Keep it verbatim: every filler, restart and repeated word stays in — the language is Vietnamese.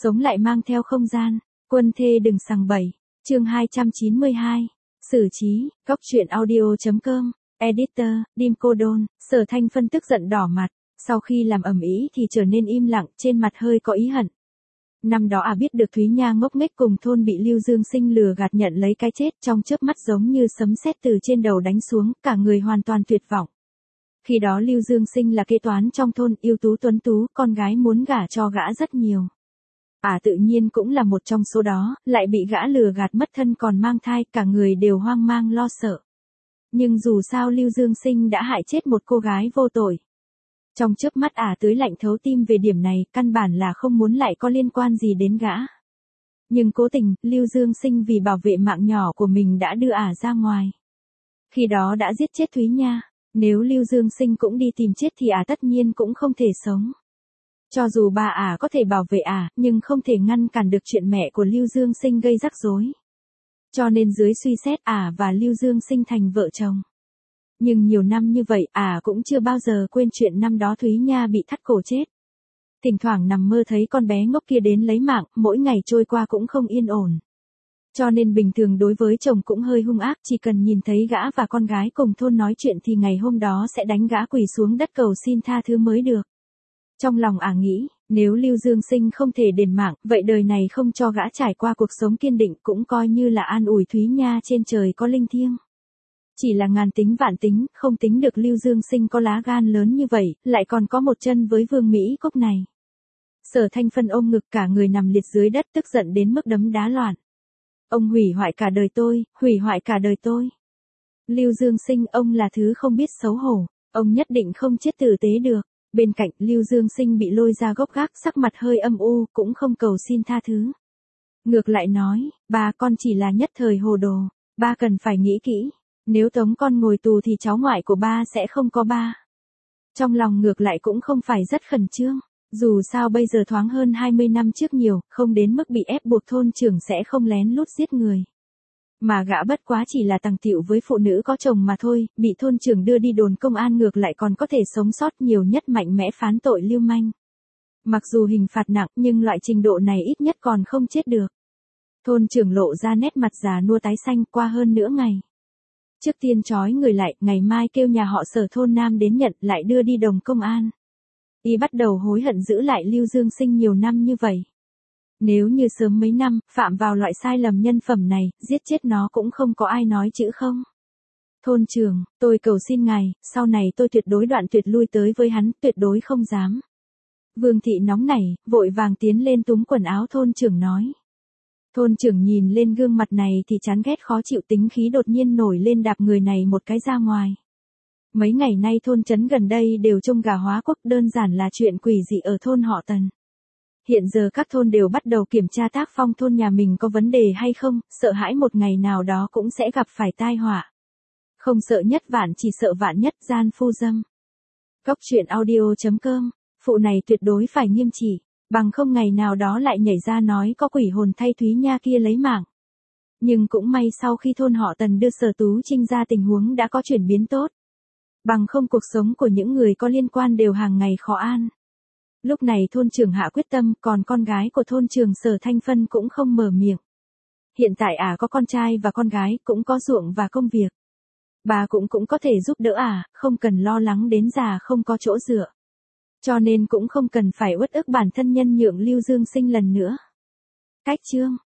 sống lại mang theo không gian, quân thê đừng sằng bậy. Chương hai trăm chín mươi hai. Xử trí, góc truyện audio chấm com, editor, Dim Cô Đôn. Sở Thanh Phân tức giận đỏ mặt, sau khi làm ầm ĩ thì trở nên im lặng, trên mặt hơi có ý hận. Năm đó à biết được Thúy Nha ngốc nghếch cùng thôn bị Lưu Dương Sinh lừa gạt nhận lấy cái chết, trong chớp mắt giống như sấm sét từ trên đầu đánh xuống, cả người hoàn toàn tuyệt vọng. Khi đó Lưu Dương Sinh là kế toán trong thôn, ưu tú tuấn tú, con gái muốn gả cho gã rất nhiều. À tự nhiên cũng là một trong số đó, lại bị gã lừa gạt mất thân còn mang thai, cả người đều hoang mang lo sợ. Nhưng dù sao Lưu Dương Sinh đã hại chết một cô gái vô tội. Trong chớp mắt ả à tưới lạnh thấu tim về điểm này, căn bản là không muốn lại có liên quan gì đến gã. Nhưng cố tình, Lưu Dương Sinh vì bảo vệ mạng nhỏ của mình đã đưa ả à ra ngoài. Khi đó đã giết chết Thúy Nha, nếu Lưu Dương Sinh cũng đi tìm chết thì ả à tất nhiên cũng không thể sống. Cho dù bà ả à có thể bảo vệ ả, à, nhưng không thể ngăn cản được chuyện mẹ của Lưu Dương Sinh gây rắc rối. Cho nên dưới suy xét ả à và Lưu Dương Sinh thành vợ chồng. Nhưng nhiều năm như vậy ả à cũng chưa bao giờ quên chuyện năm đó Thúy Nha bị thắt cổ chết. Thỉnh thoảng nằm mơ thấy con bé ngốc kia đến lấy mạng, mỗi ngày trôi qua cũng không yên ổn. Cho nên bình thường đối với chồng cũng hơi hung ác, chỉ cần nhìn thấy gã và con gái cùng thôn nói chuyện thì ngày hôm đó sẽ đánh gã quỳ xuống đất cầu xin tha thứ mới được. Trong lòng ả à nghĩ, nếu Lưu Dương Sinh không thể đền mạng, vậy đời này không cho gã trải qua cuộc sống kiên định cũng coi như là an ủi Thúy Nha trên trời có linh thiêng. Chỉ là ngàn tính vạn tính, không tính được Lưu Dương Sinh có lá gan lớn như vậy, lại còn có một chân với Vương Mỹ Cốc này. Sở Thanh Phân ôm ngực cả người nằm liệt dưới đất tức giận đến mức đấm đá loạn. Ông hủy hoại cả đời tôi, hủy hoại cả đời tôi. Lưu Dương Sinh, ông là thứ không biết xấu hổ, ông nhất định không chết tử tế được. Bên cạnh, Lưu Dương Sinh bị lôi ra gốc gác, sắc mặt hơi âm u, cũng không cầu xin tha thứ. Ngược lại nói, ba con chỉ là nhất thời hồ đồ, ba cần phải nghĩ kỹ, nếu tống con ngồi tù thì cháu ngoại của ba sẽ không có ba. Trong lòng ngược lại cũng không phải rất khẩn trương, dù sao bây giờ thoáng hơn hai mươi năm trước nhiều, không đến mức bị ép buộc thôn trưởng sẽ không lén lút giết người. Mà gã bất quá chỉ là tằng tịu với phụ nữ có chồng mà thôi, bị thôn trưởng đưa đi đồn công an ngược lại còn có thể sống sót, nhiều nhất mạnh mẽ phán tội lưu manh. Mặc dù hình phạt nặng nhưng loại trình độ này ít nhất còn không chết được. Thôn trưởng lộ ra nét mặt già nua tái xanh, qua hơn nửa ngày. Trước tiên trói người lại, ngày mai kêu nhà họ Sở thôn Nam đến nhận, lại đưa đi đồn công an. Y bắt đầu hối hận giữ lại Lưu Dương Sinh nhiều năm như vậy. Nếu như sớm mấy năm, phạm vào loại sai lầm nhân phẩm này, giết chết nó cũng không có ai nói chữ không. Thôn trưởng, tôi cầu xin ngài, sau này tôi tuyệt đối đoạn tuyệt lui tới với hắn, tuyệt đối không dám. Vương thị nóng nảy, vội vàng tiến lên túm quần áo thôn trưởng nói. Thôn trưởng nhìn lên gương mặt này thì chán ghét khó chịu, tính khí đột nhiên nổi lên đạp người này một cái ra ngoài. Mấy ngày nay thôn trấn gần đây đều trông gà hóa quốc, đơn giản là chuyện quỷ dị ở thôn họ Tần. Hiện giờ các thôn đều bắt đầu kiểm tra tác phong thôn nhà mình có vấn đề hay không, sợ hãi một ngày nào đó cũng sẽ gặp phải tai họa. Không sợ nhất vạn chỉ sợ vạn nhất, gian phu dâm. Góc truyện audio chấm com, phụ này tuyệt đối phải nghiêm trị, bằng không ngày nào đó lại nhảy ra nói có quỷ hồn thay Thúy Nha kia lấy mạng. Nhưng cũng may sau khi thôn họ Tần đưa Sở Tú Trinh ra tình huống đã có chuyển biến tốt. Bằng không cuộc sống của những người có liên quan đều hàng ngày khó an. Lúc này thôn trưởng hạ quyết tâm, còn con gái của thôn trưởng Sở Thanh Phân cũng không mở miệng. Hiện tại ả à có con trai và con gái, cũng có ruộng và công việc. Bà cũng cũng có thể giúp đỡ ả, à, không cần lo lắng đến già không có chỗ dựa. Cho nên cũng không cần phải uất ức bản thân nhân nhượng Lưu Dương Sinh lần nữa. Cách chương